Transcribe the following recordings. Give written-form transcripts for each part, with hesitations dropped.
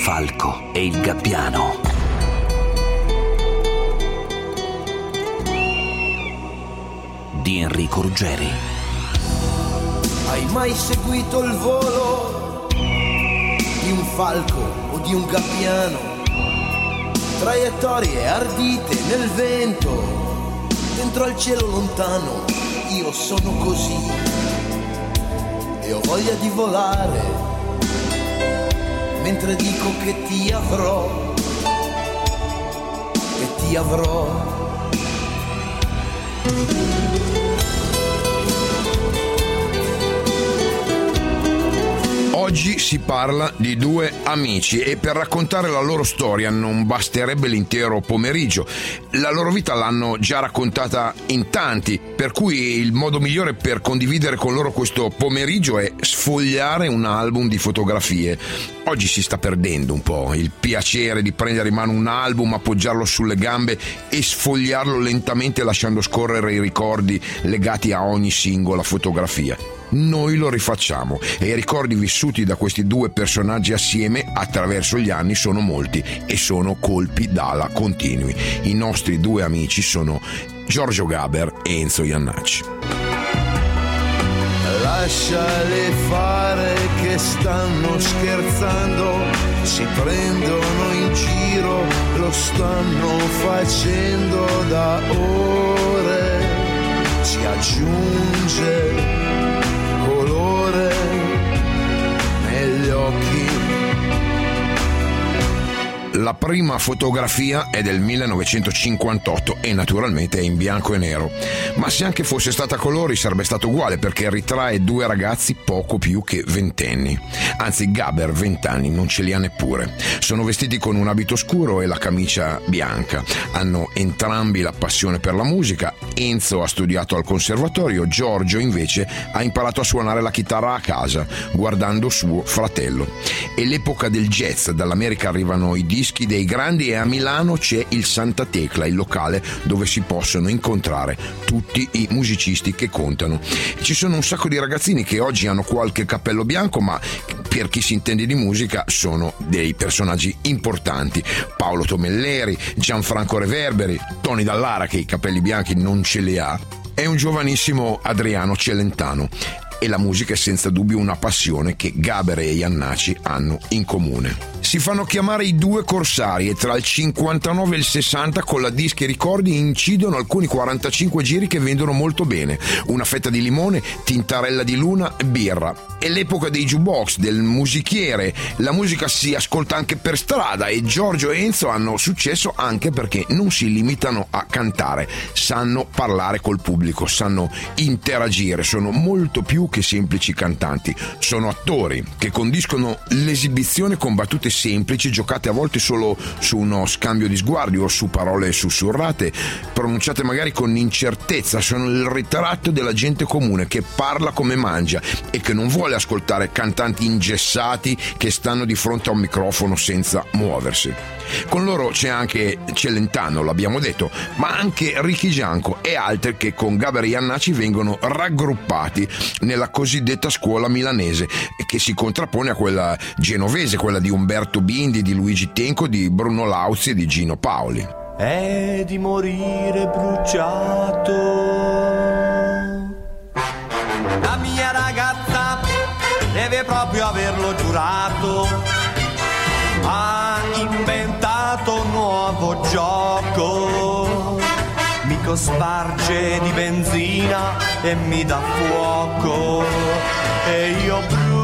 falco e il gabbiano. Di Enrico Ruggeri. Hai mai seguito il volo di un falco o di un gabbiano? Traiettorie ardite nel vento, dentro al cielo lontano. Io sono così e ho voglia di volare, mentre dico che ti avrò, che ti avrò. Oggi si parla di due amici e per raccontare la loro storia non basterebbe l'intero pomeriggio. La loro vita l'hanno già raccontata in tanti, per cui il modo migliore per condividere con loro questo pomeriggio è sfogliare un album di fotografie. Oggi si sta perdendo un po' il piacere di prendere in mano un album, appoggiarlo sulle gambe e sfogliarlo lentamente lasciando scorrere i ricordi legati a ogni singola fotografia. Noi lo rifacciamo e i ricordi vissuti da questi due personaggi assieme attraverso gli anni sono molti e sono colpi d'ala continui. I nostri due amici sono Giorgio Gaber e Enzo Jannacci. Lasciali fare che stanno scherzando, si prendono in giro, lo stanno facendo da ore, si aggiunge colore negli occhi. La prima fotografia è del 1958 e naturalmente è in bianco e nero, ma se anche fosse stata a colori sarebbe stato uguale perché ritrae due ragazzi poco più che ventenni. Anzi, Gaber 20 anni non ce li ha neppure. Sono vestiti con un abito scuro e la camicia bianca. Hanno entrambi la passione per la musica. Enzo ha studiato al conservatorio, Giorgio invece ha imparato a suonare la chitarra a casa guardando suo fratello. È l'epoca del jazz, dall'America arrivano i dischi dei grandi e a Milano c'è il Santa Tecla, il locale dove si possono incontrare tutti i musicisti che contano. Ci sono un sacco di ragazzini che oggi hanno qualche cappello bianco, ma per chi si intende di musica sono dei personaggi importanti. Paolo Tomelleri, Gianfranco Reverberi, Tony Dallara che i capelli bianchi non ce li ha, e un giovanissimo Adriano Celentano. E la musica è senza dubbio una passione che Gaber e Jannacci hanno in comune. Si fanno chiamare i due corsari e tra il 59 e il 60 con la Dischi e Ricordi incidono alcuni 45 giri che vendono molto bene. Una fetta di limone, tintarella di luna, birra. È l'epoca dei jukebox, del musichiere. La musica si ascolta anche per strada e Giorgio e Enzo hanno successo anche perché non si limitano a cantare. Sanno parlare col pubblico, sanno interagire, sono molto più che semplici cantanti. Sono attori che condiscono l'esibizione con battute semplici, giocate a volte solo su uno scambio di sguardi o su parole sussurrate, pronunciate magari con incertezza. Sono il ritratto della gente comune che parla come mangia e che non vuole ascoltare cantanti ingessati che stanno di fronte a un microfono senza muoversi. Con loro c'è anche Celentano, l'abbiamo detto, ma anche Ricky Gianco e altri che con Gaber e Jannacci vengono raggruppati nella cosiddetta scuola milanese che si contrappone a quella genovese, quella di Umberto Bindi, di Luigi Tenco, di Bruno Lauzi e di Gino Paoli. È di morire bruciato. La mia ragazza deve proprio averlo giurato. Ha inventato un nuovo gioco. Mi cosparge di benzina e mi dà fuoco. E io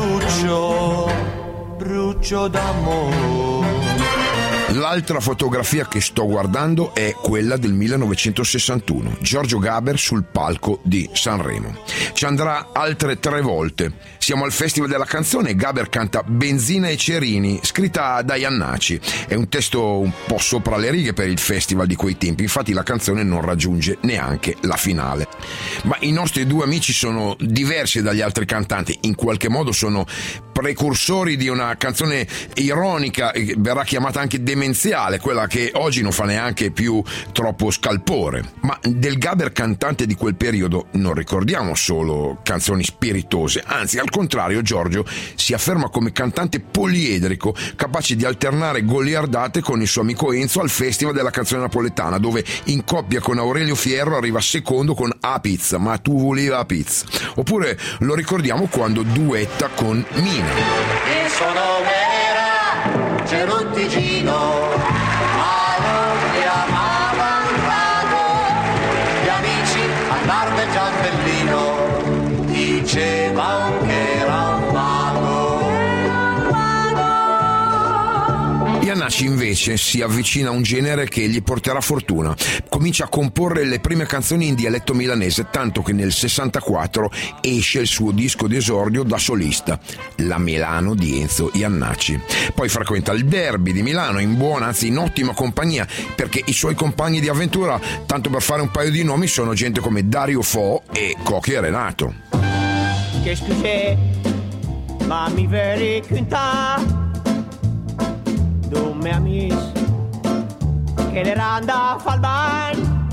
brucio d'amore. L'altra fotografia che sto guardando è quella del 1961, Giorgio Gaber sul palco di Sanremo. Ci andrà altre 3 volte. Siamo al Festival della Canzone e Gaber canta Benzina e Cerini, scritta da Jannacci. È un testo un po' sopra le righe per il festival di quei tempi, infatti la canzone non raggiunge neanche la finale. Ma i nostri due amici sono diversi dagli altri cantanti, in qualche modo sono precursori di una canzone ironica, verrà chiamata anche demenziale, quella che oggi non fa neanche più troppo scalpore. Ma del Gaber cantante di quel periodo non ricordiamo solo canzoni spiritose, anzi al contrario Giorgio si afferma come cantante poliedrico, capace di alternare goliardate con il suo amico Enzo al Festival della canzone napoletana, dove in coppia con Aurelio Fierro arriva secondo con A Pizza, ma tu volevi la pizza. Oppure lo ricordiamo quando duetta con Mina. Io sono vera, Ceruttigino, ma non mi amavano gli amici al bar del Giambellino, dicevano che era un Iannacci invece si avvicina a un genere che gli porterà fortuna. Comincia a comporre le prime canzoni in dialetto milanese, tanto che nel 64 esce il suo disco d'esordio da solista, La Milano di Enzo Iannacci. Poi frequenta il Derby di Milano in buona, anzi in ottima compagnia, perché i suoi compagni di avventura, tanto per fare un paio di nomi, sono gente come Dario Fo e Cocchi e Renato. Che scusi, ma mi veri quinta me amici che le randa fa il bagno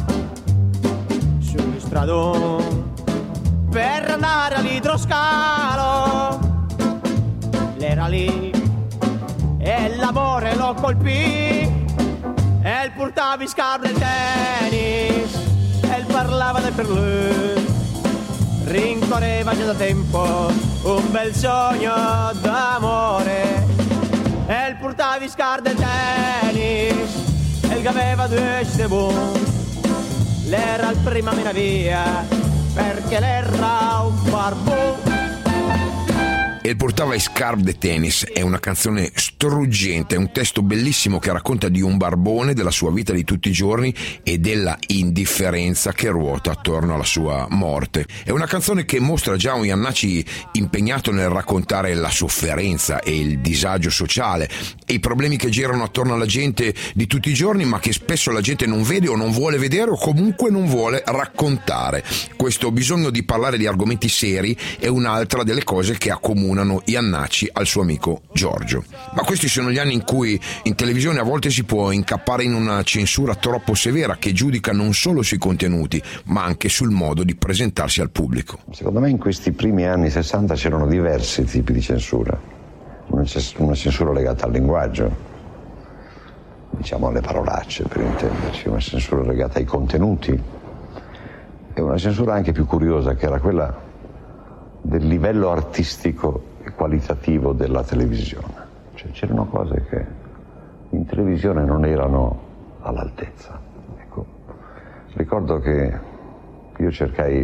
sullo stradone per andare all'idroscalo. L'era lì e l'amore lo colpì e il portava in scarpe del tennis e il parlava del per lui. Rincorreva già da tempo un bel sogno d'amore e il portava in scarpe del tennis e il che aveva due buon. L'era il prima mena via perché l'era un barbone. E portava i scarpe de tennis è una canzone struggente, è un testo bellissimo che racconta di un barbone, della sua vita di tutti i giorni e della indifferenza che ruota attorno alla sua morte. È una canzone che mostra già un Iannacci impegnato nel raccontare la sofferenza e il disagio sociale e i problemi che girano attorno alla gente di tutti i giorni, ma che spesso la gente non vede o non vuole vedere o comunque non vuole raccontare. Questo bisogno di parlare di argomenti seri è un'altra delle cose che accomunano Iannacci al suo amico Giorgio. Ma questi sono gli anni in cui in televisione a volte si può incappare in una censura troppo severa che giudica non solo sui contenuti ma anche sul modo di presentarsi al pubblico. Secondo me in questi primi anni 60 c'erano diversi tipi di censura. Una censura legata al linguaggio, diciamo alle parolacce per intenderci, una censura legata ai contenuti e una censura anche più curiosa che era quella del livello artistico e qualitativo della televisione. Cioè, c'erano cose che in televisione non erano all'altezza. Ecco, ricordo che io cercai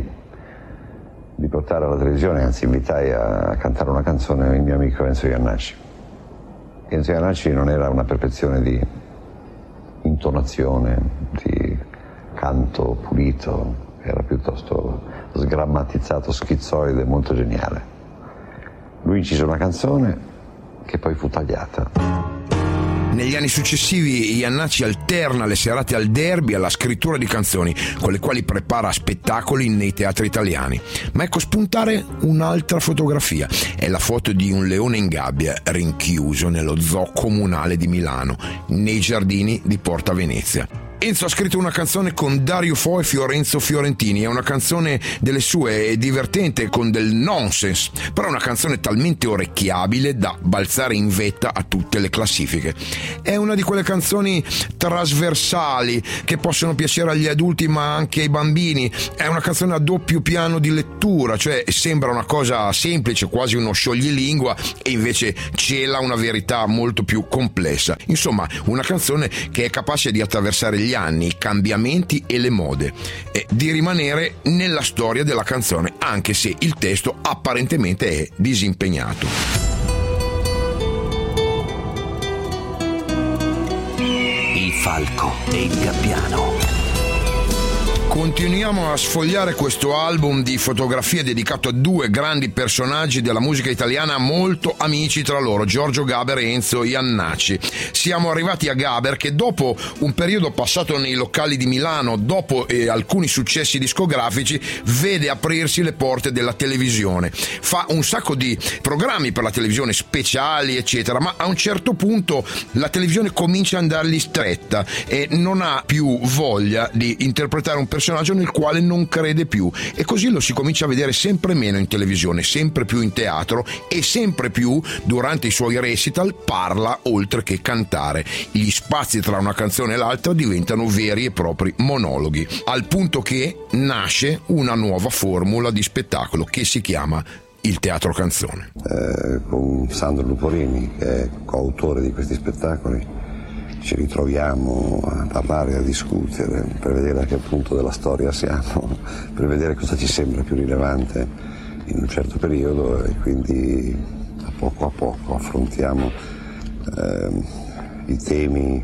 di portare alla televisione, anzi invitai a cantare una canzone il mio amico Enzo Iannacci. Enzo Iannacci non era una perfezione di intonazione, di canto pulito, era piuttosto sgrammatizzato, schizzoide, molto geniale. Lui incise una canzone che poi fu tagliata. Negli anni successivi Iannacci alterna le serate al Derby alla scrittura di canzoni con le quali prepara spettacoli nei teatri italiani. Ma ecco spuntare un'altra fotografia. È la foto di un leone in gabbia rinchiuso nello zoo comunale di Milano, nei giardini di Porta Venezia. Enzo ha scritto una canzone con Dario Fo e Fiorenzo Fiorentini, è una canzone delle sue, è divertente, con del nonsense, però è una canzone talmente orecchiabile da balzare in vetta a tutte le classifiche. È una di quelle canzoni trasversali che possono piacere agli adulti ma anche ai bambini, è una canzone a doppio piano di lettura, cioè sembra una cosa semplice, quasi uno scioglilingua, e invece cela una verità molto più complessa. Insomma, una canzone che è capace di attraversare gli anni, i cambiamenti e le mode e di rimanere nella storia della canzone anche se il testo apparentemente è disimpegnato. Il falco e il gabbiano. Continuiamo a sfogliare questo album di fotografie dedicato a due grandi personaggi della musica italiana molto amici tra loro, Giorgio Gaber e Enzo Jannacci. Siamo arrivati a Gaber che dopo un periodo passato nei locali di Milano, dopo alcuni successi discografici, vede aprirsi le porte della televisione. Fa un sacco di programmi per la televisione, speciali eccetera, ma a un certo punto la televisione comincia a andargli stretta e non ha più voglia di interpretare un personaggio nel quale non crede più, e così lo si comincia a vedere sempre meno in televisione, sempre più in teatro e sempre più durante i suoi recital parla oltre che cantare. Gli spazi tra una canzone e l'altra diventano veri e propri monologhi, al punto che nasce una nuova formula di spettacolo che si chiama il teatro canzone. Con Sandro Luporini, che è coautore di questi spettacoli, ci ritroviamo a parlare, a discutere, per vedere a che punto della storia siamo, per vedere cosa ci sembra più rilevante in un certo periodo, e quindi a poco affrontiamo i temi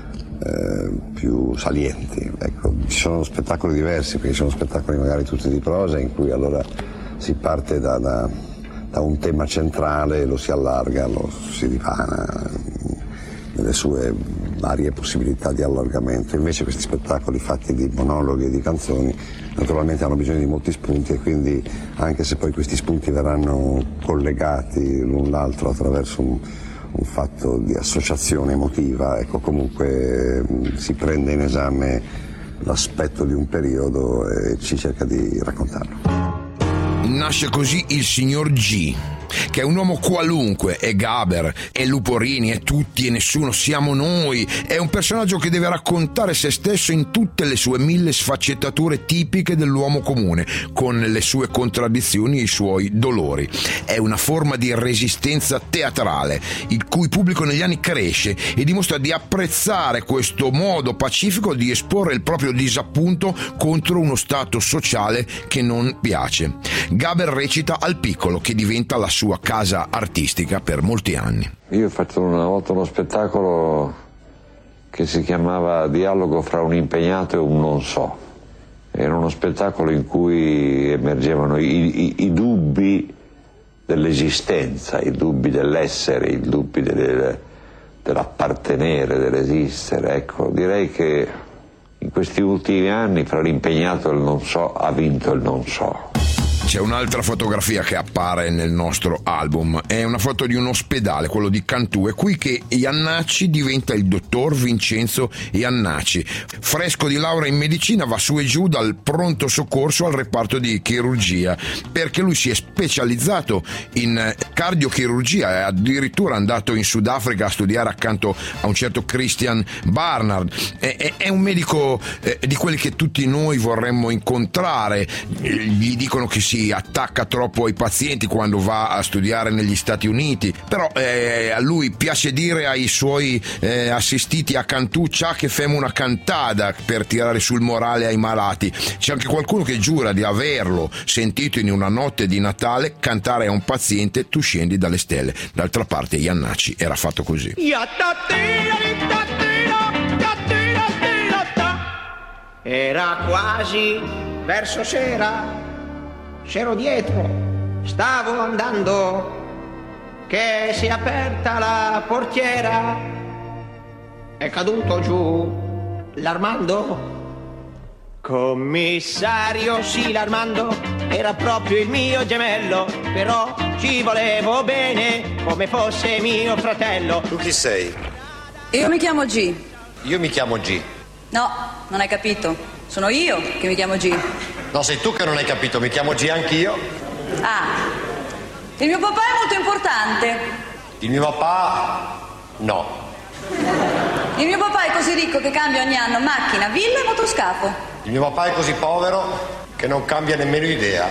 più salienti. Ecco, ci sono spettacoli diversi, perché ci sono spettacoli magari tutti di prosa, in cui allora si parte da un tema centrale, lo si allarga, lo si dipana nelle sue varie possibilità di allargamento. Invece questi spettacoli fatti di monologhi e di canzoni naturalmente hanno bisogno di molti spunti, e quindi anche se poi questi spunti verranno collegati l'un l'altro attraverso un fatto di associazione emotiva, ecco, comunque si prende in esame l'aspetto di un periodo e ci cerca di raccontarlo. Nasce così il signor G, che è un uomo qualunque, è Gaber, è Luporini, è tutti e nessuno, siamo noi. È un personaggio che deve raccontare se stesso in tutte le sue 1000 sfaccettature tipiche dell'uomo comune, con le sue contraddizioni e i suoi dolori. È una forma di resistenza teatrale, il cui pubblico negli anni cresce e dimostra di apprezzare questo modo pacifico di esporre il proprio disappunto contro uno stato sociale che non piace. Gaber recita al Piccolo, che diventa la sua casa artistica per molti anni. Io ho fatto una volta uno spettacolo che si chiamava Dialogo fra un impegnato e un non so. Era uno spettacolo in cui emergevano i dubbi dell'esistenza, i dubbi dell'essere, i dubbi dell'appartenere, dell'esistere. Ecco, direi che in questi ultimi anni fra l'impegnato e il non so ha vinto il non so. C'è un'altra fotografia che appare nel nostro album, è una foto di un ospedale, quello di Cantù, è qui che Jannacci diventa il dottor Vincenzo Jannacci. Fresco di laurea in medicina, va su e giù dal pronto soccorso al reparto di chirurgia, perché lui si è specializzato in cardiochirurgia, è addirittura andato in Sudafrica a studiare accanto a un certo Christian Barnard. È un medico di quelli che tutti noi vorremmo incontrare. Gli dicono che si attacca troppo ai pazienti quando va a studiare negli Stati Uniti, però a lui piace dire ai suoi assistiti a Cantù "cià che femo una cantada", per tirare sul morale ai malati. C'è anche qualcuno che giura di averlo sentito in una notte di Natale cantare a un paziente "tu scendi dalle stelle". D'altra parte Jannacci era fatto così. Era quasi verso sera, c'ero dietro, stavo andando, che si è aperta la portiera, è caduto giù l'Armando. Commissario, sì, l'Armando era proprio il mio gemello, però ci volevo bene come fosse mio fratello. Tu chi sei? Io mi chiamo G. Io mi chiamo G. No, non hai capito. Sono io che mi chiamo G. No, sei tu che non hai capito, mi chiamo G anch'io. Ah, il mio papà è molto importante. Il mio papà... no. Il mio papà è così ricco che cambia ogni anno macchina, villa e motoscafo. Il mio papà è così povero che non cambia nemmeno idea.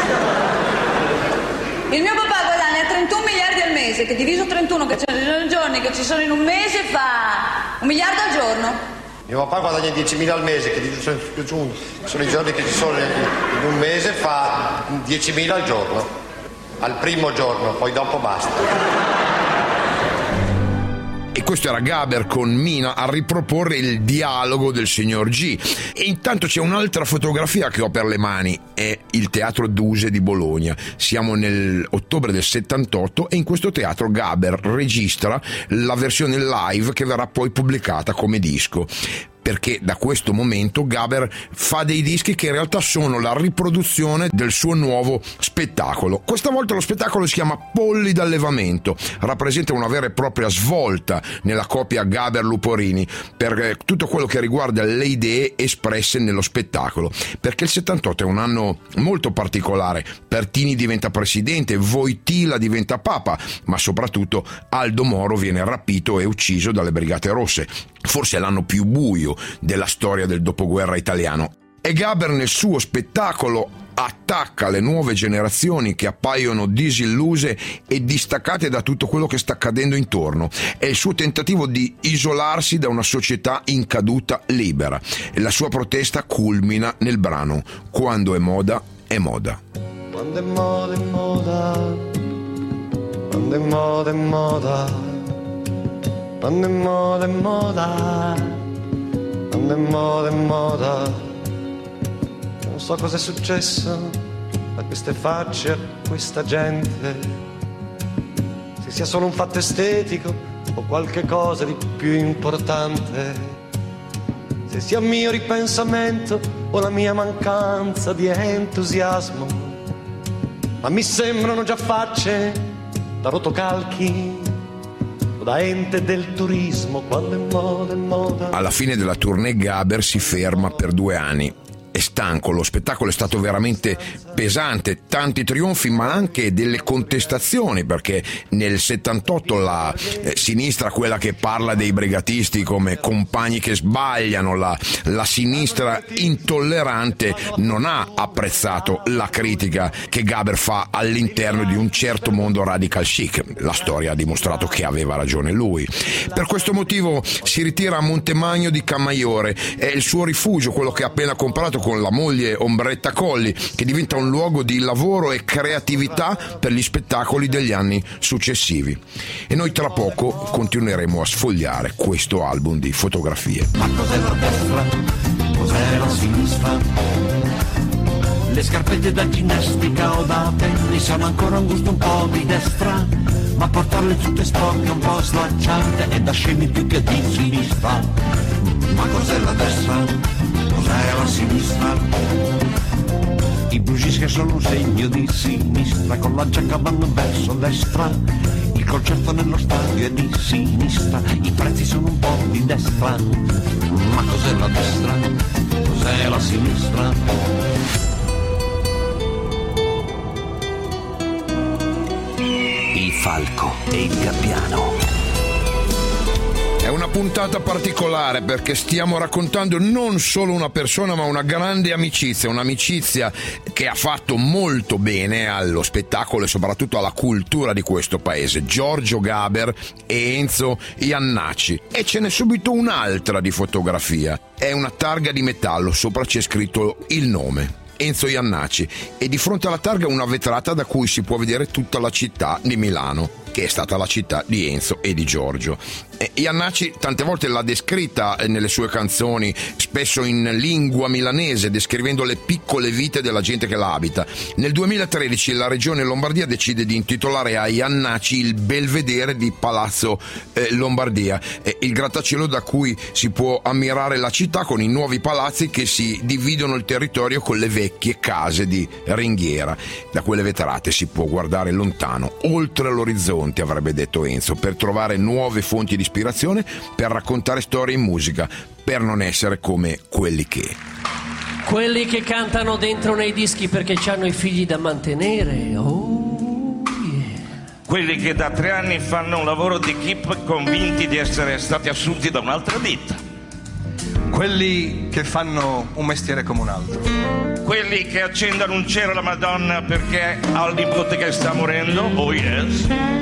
Il mio papà guadagna 31 miliardi al mese, che diviso 31, che ci sono i giorni che ci sono in un mese, fa 1 miliardo al giorno. Mio papà guadagna 10.000 al mese, che sono i giorni che ci sono in un mese, fa 10.000 al giorno. Al primo giorno, poi dopo basta. E questo era Gaber con Mina a riproporre il dialogo del signor G. E intanto c'è un'altra fotografia che ho per le mani, è il Teatro Duse di Bologna. Siamo nell'ottobre del 78 e in questo teatro Gaber registra la versione live che verrà poi pubblicata come disco, perché da questo momento Gaber fa dei dischi che in realtà sono la riproduzione del suo nuovo spettacolo. Questa volta lo spettacolo si chiama Polli d'allevamento, rappresenta una vera e propria svolta nella coppia Gaber-Luporini per tutto quello che riguarda le idee espresse nello spettacolo, perché il 78 è un anno molto particolare. Pertini diventa presidente, Wojtyla diventa papa, ma soprattutto Aldo Moro viene rapito e ucciso dalle Brigate Rosse. Forse è l'anno più buio della storia del dopoguerra italiano. E Gaber nel suo spettacolo attacca le nuove generazioni che appaiono disilluse e distaccate da tutto quello che sta accadendo intorno. È il suo tentativo di isolarsi da una società in caduta libera. E la sua protesta culmina nel brano Quando è moda, è moda. Quando è moda, è moda. Quando è moda, è moda. Quando è moda, è moda. Quando è moda, è moda. Non so cosa è successo a queste facce, a questa gente. Se sia solo un fatto estetico o qualche cosa di più importante. Se sia il mio ripensamento o la mia mancanza di entusiasmo. Ma mi sembrano già facce da rotocalchi, da ente del turismo. Quando è moda, è moda. Alla fine della tournée Gaber si ferma per 2 anni. È stanco, lo spettacolo è stato veramente pesante, tanti trionfi ma anche delle contestazioni, perché nel 78 la sinistra, quella che parla dei brigatisti come compagni che sbagliano, la sinistra intollerante, non ha apprezzato la critica che Gaber fa all'interno di un certo mondo radical chic. La storia ha dimostrato che aveva ragione lui. Per questo motivo si ritira a Montemagno di Camaiore, è il suo rifugio, quello che ha appena comprato con la moglie Ombretta Colli, che diventa un luogo di lavoro e creatività per gli spettacoli degli anni successivi. E noi tra poco continueremo a sfogliare questo album di fotografie. Ma cos'è la destra? Cos'è la sinistra? Le scarpette da ginnastica o da tennis hanno ancora un gusto un po' di destra, ma portarle tutte sporche un po' slacciate è da scemi più che di sinistra. Ma cos'è la destra? Cos'è la sinistra? I blue jeans che sono un segno di sinistra, con la giacca vanno verso destra. Il concerto nello stadio è di sinistra, i prezzi sono un po' di destra. Ma cos'è la destra? Cos'è la sinistra? Il falco e il gabbiano. È una puntata particolare perché stiamo raccontando non solo una persona ma una grande amicizia, un'amicizia che ha fatto molto bene allo spettacolo e soprattutto alla cultura di questo paese, Giorgio Gaber e Enzo Jannacci. E ce n'è subito un'altra di fotografia, è una targa di metallo, sopra c'è scritto il nome. Enzo Jannacci, e di fronte alla targa una vetrata da cui si può vedere tutta la città di Milano, che è stata la città di Enzo e di Giorgio. Jannacci tante volte l'ha descritta nelle sue canzoni, spesso in lingua milanese, descrivendo le piccole vite della gente che la abita. Nel 2013 la regione Lombardia decide di intitolare a Jannacci il belvedere di Palazzo Lombardia, il grattacielo da cui si può ammirare la città con i nuovi palazzi che si dividono il territorio con le vecchie case di ringhiera. Da quelle vetrate si può guardare lontano, oltre l'orizzonte, avrebbe detto Enzo, per trovare nuove fonti di ispirazione, per raccontare storie in musica, per non essere come quelli che cantano dentro nei dischi perché hanno i figli da mantenere. Oh, yeah. Quelli che da 3 anni fanno un lavoro di keep convinti di essere stati assunti da un'altra ditta. Quelli che fanno un mestiere come un altro. Quelli che accendono un cero alla Madonna perché ha il nipote che sta morendo. Oh yes.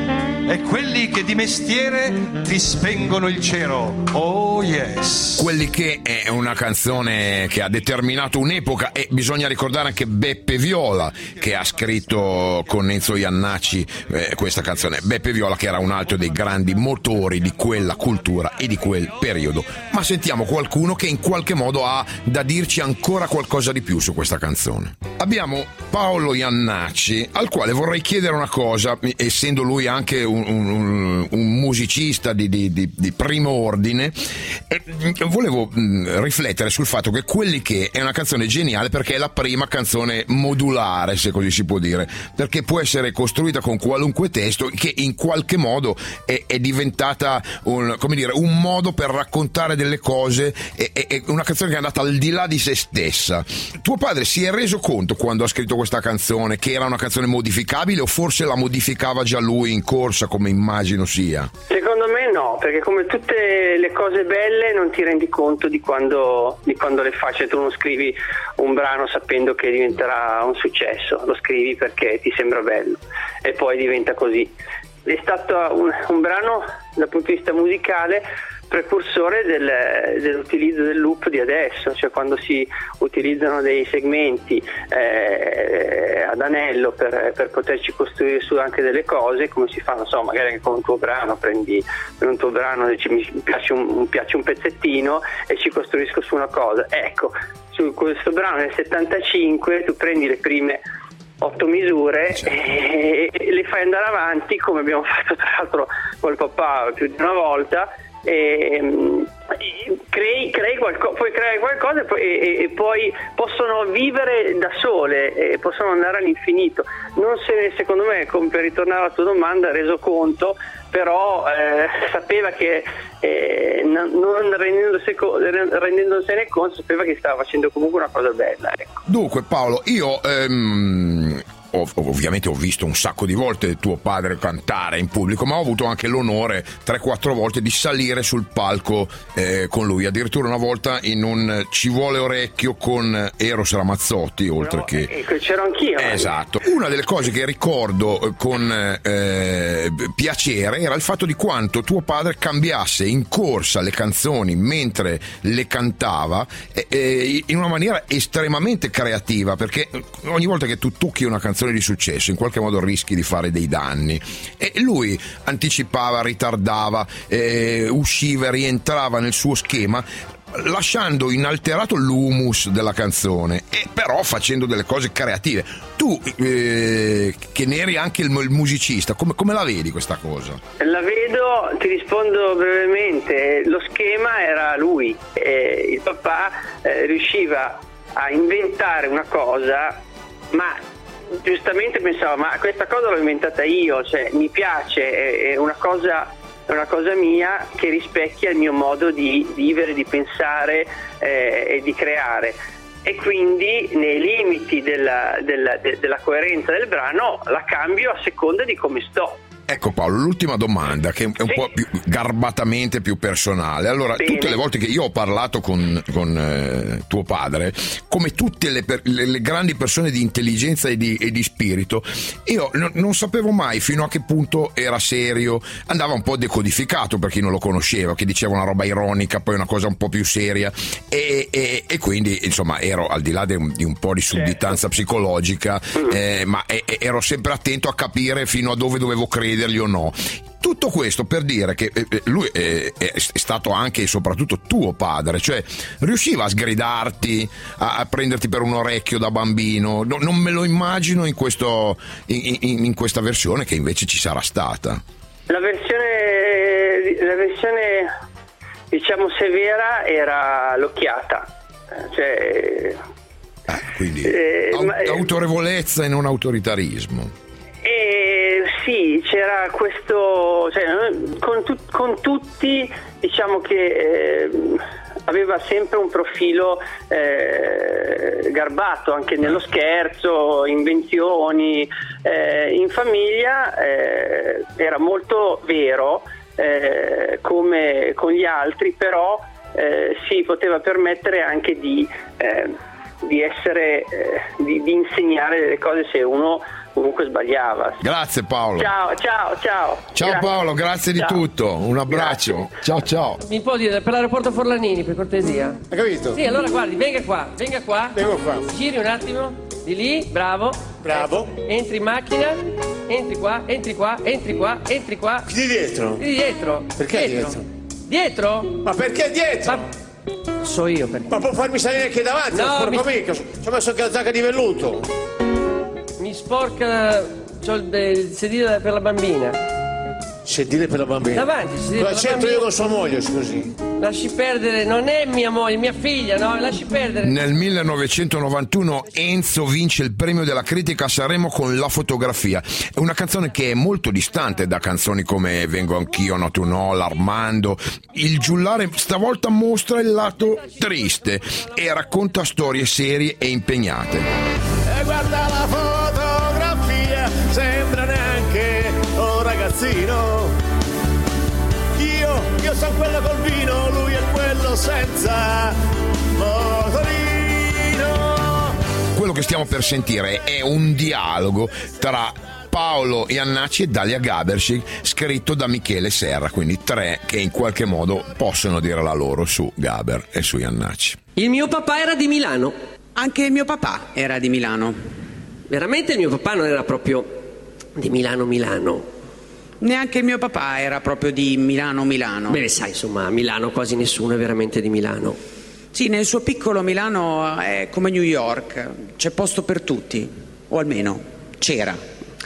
e quelli che di mestiere ti spengono il cero. Oh yes. Quelli che è una canzone che ha determinato un'epoca, e bisogna ricordare anche Beppe Viola che ha scritto con Enzo Iannacci questa canzone. Beppe Viola che era un altro dei grandi motori di quella cultura e di quel periodo. Ma sentiamo qualcuno che in qualche modo ha da dirci ancora qualcosa di più su questa canzone. Abbiamo Paolo Iannacci, al quale vorrei chiedere una cosa, essendo lui anche un musicista di primo ordine. Volevo riflettere sul fatto che Quelli che è una canzone geniale perché è la prima canzone modulare, se così si può dire, perché può essere costruita con qualunque testo, che in qualche modo è diventata un modo per raccontare delle cose, è una canzone che è andata al di là di se stessa. Tuo padre si è reso conto quando ha scritto questa canzone che era una canzone modificabile, o forse la modificava già lui in corsa, come immagino sia? Secondo me no, perché come tutte le cose belle non ti rendi conto di quando le fai. Cioè, tu non scrivi un brano sapendo che diventerà un successo, lo scrivi perché ti sembra bello e poi diventa così. È stato un brano dal punto di vista musicale precursore dell'utilizzo del loop di adesso, cioè quando si utilizzano dei segmenti ad anello per poterci costruire su anche delle cose, come si fa, non so, magari con un tuo brano prendi un tuo brano e mi piace un pezzettino e ci costruisco su una cosa. Ecco, su questo brano nel 75 tu prendi le prime 8 misure e le fai andare avanti, come abbiamo fatto tra l'altro col papà più di una volta, e puoi creare qualcosa e poi possono vivere da sole e possono andare all'infinito. Non se ne, secondo me, per ritornare alla tua domanda, ha reso conto, però sapeva che non rendendosene conto, sapeva che stava facendo comunque una cosa bella, ecco. Dunque Paolo, io ovviamente ho visto un sacco di volte tuo padre cantare in pubblico, ma ho avuto anche l'onore 3-4 volte di salire sul palco con lui, addirittura una volta in un Ci vuole orecchio con Eros Ramazzotti, oltre che c'ero anch'io. Esatto. Una delle cose che ricordo con piacere era il fatto di quanto tuo padre cambiasse in corsa le canzoni mentre le cantava in una maniera estremamente creativa, perché ogni volta che tu tocchi una canzone di successo in qualche modo rischi di fare dei danni, e lui anticipava, ritardava, usciva e rientrava nel suo schema, lasciando inalterato l'humus della canzone, e però facendo delle cose creative. Tu che ne eri anche il musicista, come la vedi questa cosa? La vedo, ti rispondo brevemente, lo schema era lui, il papà riusciva a inventare una cosa, ma giustamente pensava, ma questa cosa l'ho inventata io, cioè mi piace, è una cosa mia che rispecchia il mio modo di vivere, di pensare e di creare, e quindi nei limiti della coerenza del brano la cambio a seconda di come sto. Ecco Paolo, l'ultima domanda, che è un po' più garbatamente più personale. Allora, bene, tutte le volte che io ho parlato con tuo padre, come tutte le grandi persone di intelligenza e di spirito, io non sapevo mai fino a che punto era serio. Andava un po' decodificato per chi non lo conosceva, che diceva una roba ironica, poi una cosa un po' più seria, e quindi insomma ero al di là di un po' di sudditanza psicologica, ma ero sempre attento a capire fino a dove dovevo credergli o no. Tutto questo per dire che lui è stato anche e soprattutto tuo padre, cioè riusciva a sgridarti, a prenderti per un orecchio da bambino. Non me lo immagino in questa versione che invece ci sarà stata. La versione diciamo severa era l'occhiata, cioè quindi autorevolezza e non autoritarismo. Sì, c'era questo, cioè, con tutti, diciamo che aveva sempre un profilo garbato, anche nello scherzo, invenzioni, in famiglia era molto vero, come con gli altri, però si poteva permettere anche di di essere, di insegnare delle cose se uno comunque sbagliava. Grazie Paolo. Ciao. Ciao Grazie. Paolo, grazie di tutto. Un abbraccio. Grazie. Ciao. Mi può dire per l'aeroporto Forlanini, per cortesia? Hai capito? Sì, allora guardi, venga qua. Vengo qua. Giri un attimo. Di lì, bravo. Entri in macchina. Entri qua. Entri qua. Di dietro? Di dietro. Perché dietro? Dietro? Ma perché dietro? So io perché. Ma può farmi salire anche davanti, no, porco mica. Ci ho messo anche la giacca di velluto. Mi sporca. C'ho il sedile per la bambina. Sedile per la bambina? Davanti, sedile Cosa per la c'entro bambina. io con sua moglie, scusi? Lasci perdere, non è mia moglie, mia figlia, no? Lasci perdere. Nel 1991 Enzo vince il premio della critica a Sanremo con La fotografia. È una canzone che è molto distante da canzoni come Vengo anch'io, No tu no, L'Armando. Il giullare stavolta mostra il lato triste e racconta storie serie e impegnate. E guarda la fotografia, sembra neanche un ragazzino. Io sono quello col vino, lui è quello senza motorino. Quello che stiamo per sentire è un dialogo tra Paolo Iannacci e Dalia Gabershik, scritto da Michele Serra, quindi tre che in qualche modo possono dire la loro su Gaber e su Iannacci. Il mio papà era di Milano. Anche il mio papà era di Milano. Veramente il mio papà non era proprio di Milano. Neanche il mio papà era proprio di Milano. Beh, sai, insomma, a Milano quasi nessuno è veramente di Milano. Sì, nel suo piccolo Milano è come New York, c'è posto per tutti, o almeno c'era.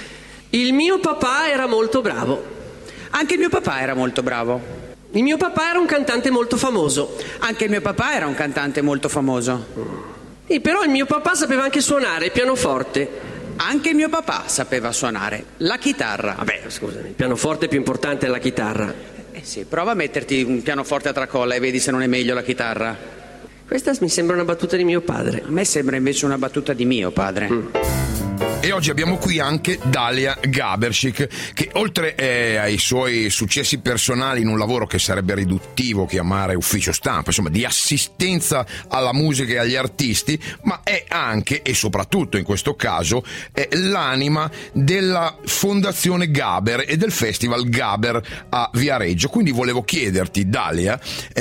Il mio papà era molto bravo. Anche il mio papà era molto bravo. Il mio papà era un cantante molto famoso. Anche il mio papà era un cantante molto famoso. Sì, però il mio papà sapeva anche suonare il pianoforte. Anche il mio papà sapeva suonare la chitarra. Vabbè, scusami, il pianoforte è più importante della chitarra. Sì, prova a metterti un pianoforte a tracolla e vedi se non è meglio la chitarra. Questa mi sembra una battuta di mio padre. A me sembra invece una battuta di mio padre. E oggi abbiamo qui anche Dalia Gabershik, che oltre ai suoi successi personali in un lavoro che sarebbe riduttivo chiamare ufficio stampa, insomma di assistenza alla musica e agli artisti, ma è anche e soprattutto in questo caso l'anima della Fondazione Gaber e del Festival Gaber a Viareggio. Quindi volevo chiederti, Dalia,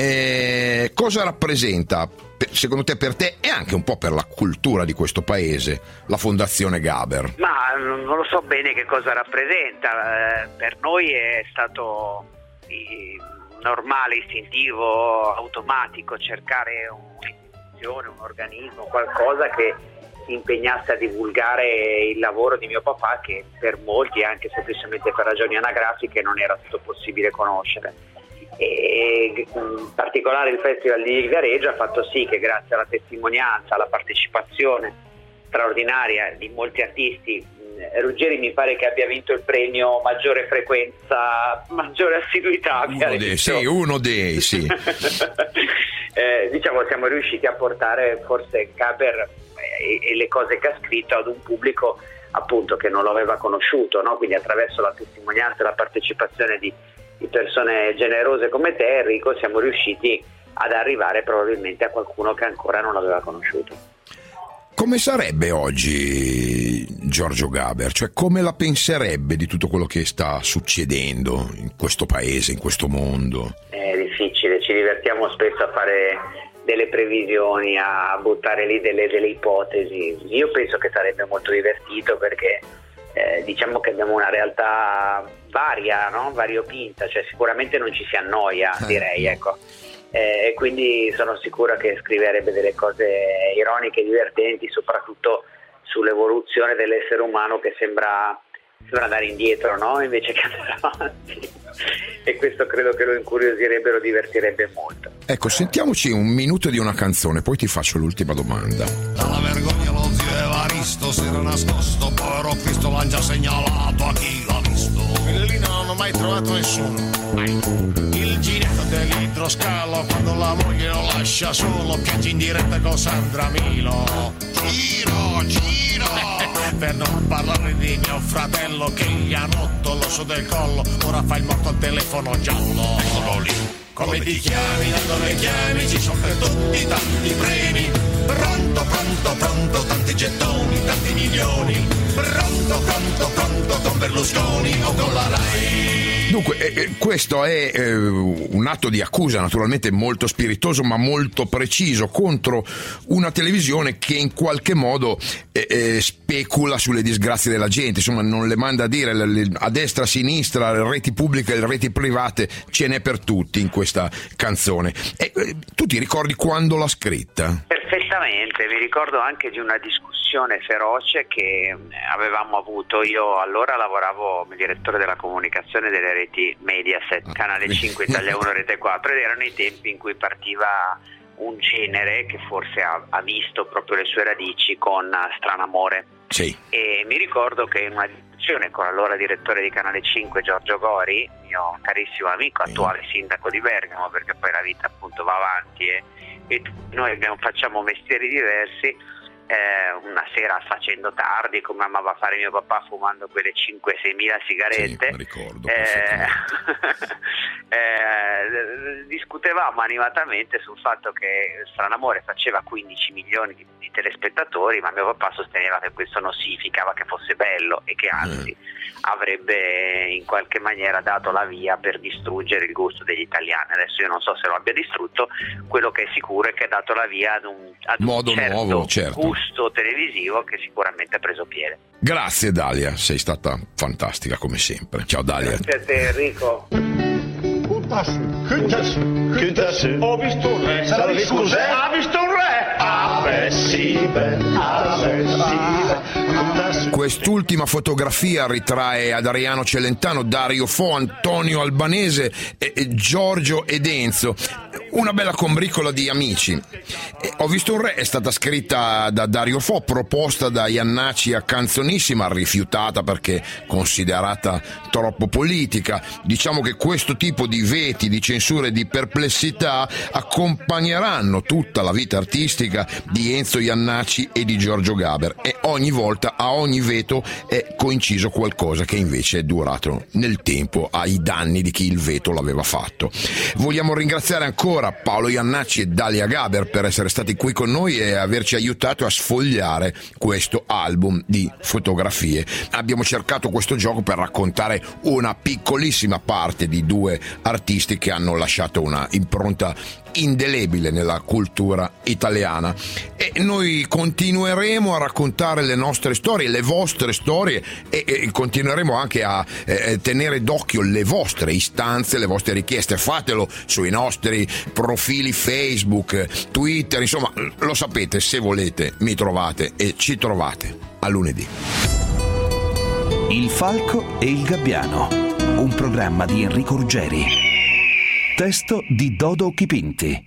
cosa rappresenta secondo te, per te e anche un po' per la cultura di questo paese, la Fondazione Gaber? Ma non lo so bene che cosa rappresenta. Per noi è stato normale, istintivo, automatico cercare un'istituzione, un organismo, qualcosa che si impegnasse a divulgare il lavoro di mio papà, che per molti, anche semplicemente per ragioni anagrafiche, non era stato possibile conoscere. E in particolare il Festival di Viareggio ha fatto sì che, grazie alla testimonianza, alla partecipazione straordinaria di molti artisti, Ruggeri mi pare che abbia vinto il premio maggiore frequenza, maggiore assiduità. Uno dei sì. Diciamo, siamo riusciti a portare forse Gaber e le cose che ha scritto ad un pubblico appunto che non lo aveva conosciuto, no? Quindi attraverso la testimonianza e la partecipazione di persone generose come te, Enrico, siamo riusciti ad arrivare probabilmente a qualcuno che ancora non l'aveva conosciuto. Come sarebbe oggi Giorgio Gaber? Cioè, come la penserebbe di tutto quello che sta succedendo in questo paese, in questo mondo? È difficile, ci divertiamo spesso a fare delle previsioni, a buttare lì delle ipotesi. Io penso che sarebbe molto divertito, perché diciamo che abbiamo una realtà varia, no? Variopinta, cioè sicuramente non ci si annoia, direi, ecco. E quindi sono sicura che scriverebbe delle cose ironiche, divertenti, soprattutto sull'evoluzione dell'essere umano che sembra andare indietro, no? Invece che andare avanti. E questo credo che lo incuriosirebbe e lo divertirebbe molto. Ecco, sentiamoci un minuto di una canzone, poi ti faccio l'ultima domanda. Dalla vergogna lo zio Evaristo si era nascosto, povero Cristo l'ha già segnalato a chi l'ha visto. E lì non hanno mai trovato nessuno. Il ginetto dell'idroscalo, quando la moglie lo lascia solo, piange in diretta con Sandra Milo. Giro, per non parlare di mio fratello che gli ha rotto l'osso del collo, ora fa il morto al telefono giallo. Eccolo lì. Come ti chiami, da dove chiami, ci sono per tutti tanti premi. Pronto, pronto, pronto, tanti gettoni, tanti milioni. Pronto, pronto, pronto, con Berlusconi o con la Rai. Dunque, questo è un atto di accusa naturalmente molto spiritoso ma molto preciso contro una televisione che in qualche modo specula sulle disgrazie della gente, insomma non le manda a dire a destra, a sinistra, reti pubbliche e reti private, ce n'è per tutti in questa canzone. Tu ti ricordi quando l'ha scritta? Perfettamente, mi ricordo anche di una discussione feroce che avevamo avuto. Io allora lavoravo come direttore della comunicazione delle reti Mediaset, Canale 5, Italia 1, Rete 4, ed erano i tempi in cui partiva un genere che forse ha visto proprio le sue radici con Stranamore. Sì. E mi ricordo che in una discussione con l'allora direttore di Canale 5, Giorgio Gori, mio carissimo amico, attuale sindaco di Bergamo, perché poi la vita appunto va avanti e noi facciamo mestieri diversi. Una sera facendo tardi, come amava fare mio papà, fumando quelle 5-6 mila sigarette, sì, ricordo, discutevamo animatamente sul fatto che Stranamore faceva 15 milioni di telespettatori, ma mio papà sosteneva che questo non significava che fosse bello e che anzi avrebbe in qualche maniera dato la via per distruggere il gusto degli italiani. Adesso io non so se lo abbia distrutto, quello che è sicuro è che ha dato la via ad un modo nuovo, certo, gusto televisivo che sicuramente ha preso piede. Grazie Dalia, sei stata fantastica come sempre. Ciao Dalia. Grazie a te Enrico. Ho visto un re. Scusa? Ha visto un re? Quest'ultima fotografia ritrae Adriano Celentano, Dario Fo, Antonio Albanese, Giorgio ed Enzo. Una bella combricola di amici. Ho visto un re è stata scritta da Dario Fo, proposta da Iannacci a Canzonissima, rifiutata perché considerata troppo politica. Diciamo che questo tipo di veti, di censure e di perplessità accompagneranno tutta la vita artistica di Enzo Iannacci e di Giorgio Gaber, e ogni volta, a ogni veto, è coinciso qualcosa che invece è durato nel tempo ai danni di chi il veto l'aveva fatto. Vogliamo ringraziare ancora Paolo Iannacci e Dalia Gaber per essere stati qui con noi e averci aiutato a sfogliare questo album di fotografie. Abbiamo cercato questo gioco per raccontare una piccolissima parte di due artisti che hanno lasciato una impronta indelebile nella cultura italiana, e noi continueremo a raccontare le nostre storie, le vostre storie, e continueremo anche a tenere d'occhio le vostre istanze, le vostre richieste. Fatelo sui nostri profili Facebook, Twitter, insomma lo sapete, se volete mi trovate e ci trovate. A lunedì. Il Falco e il Gabbiano, un programma di Enrico Ruggeri. Testo di Dodo Chipinti.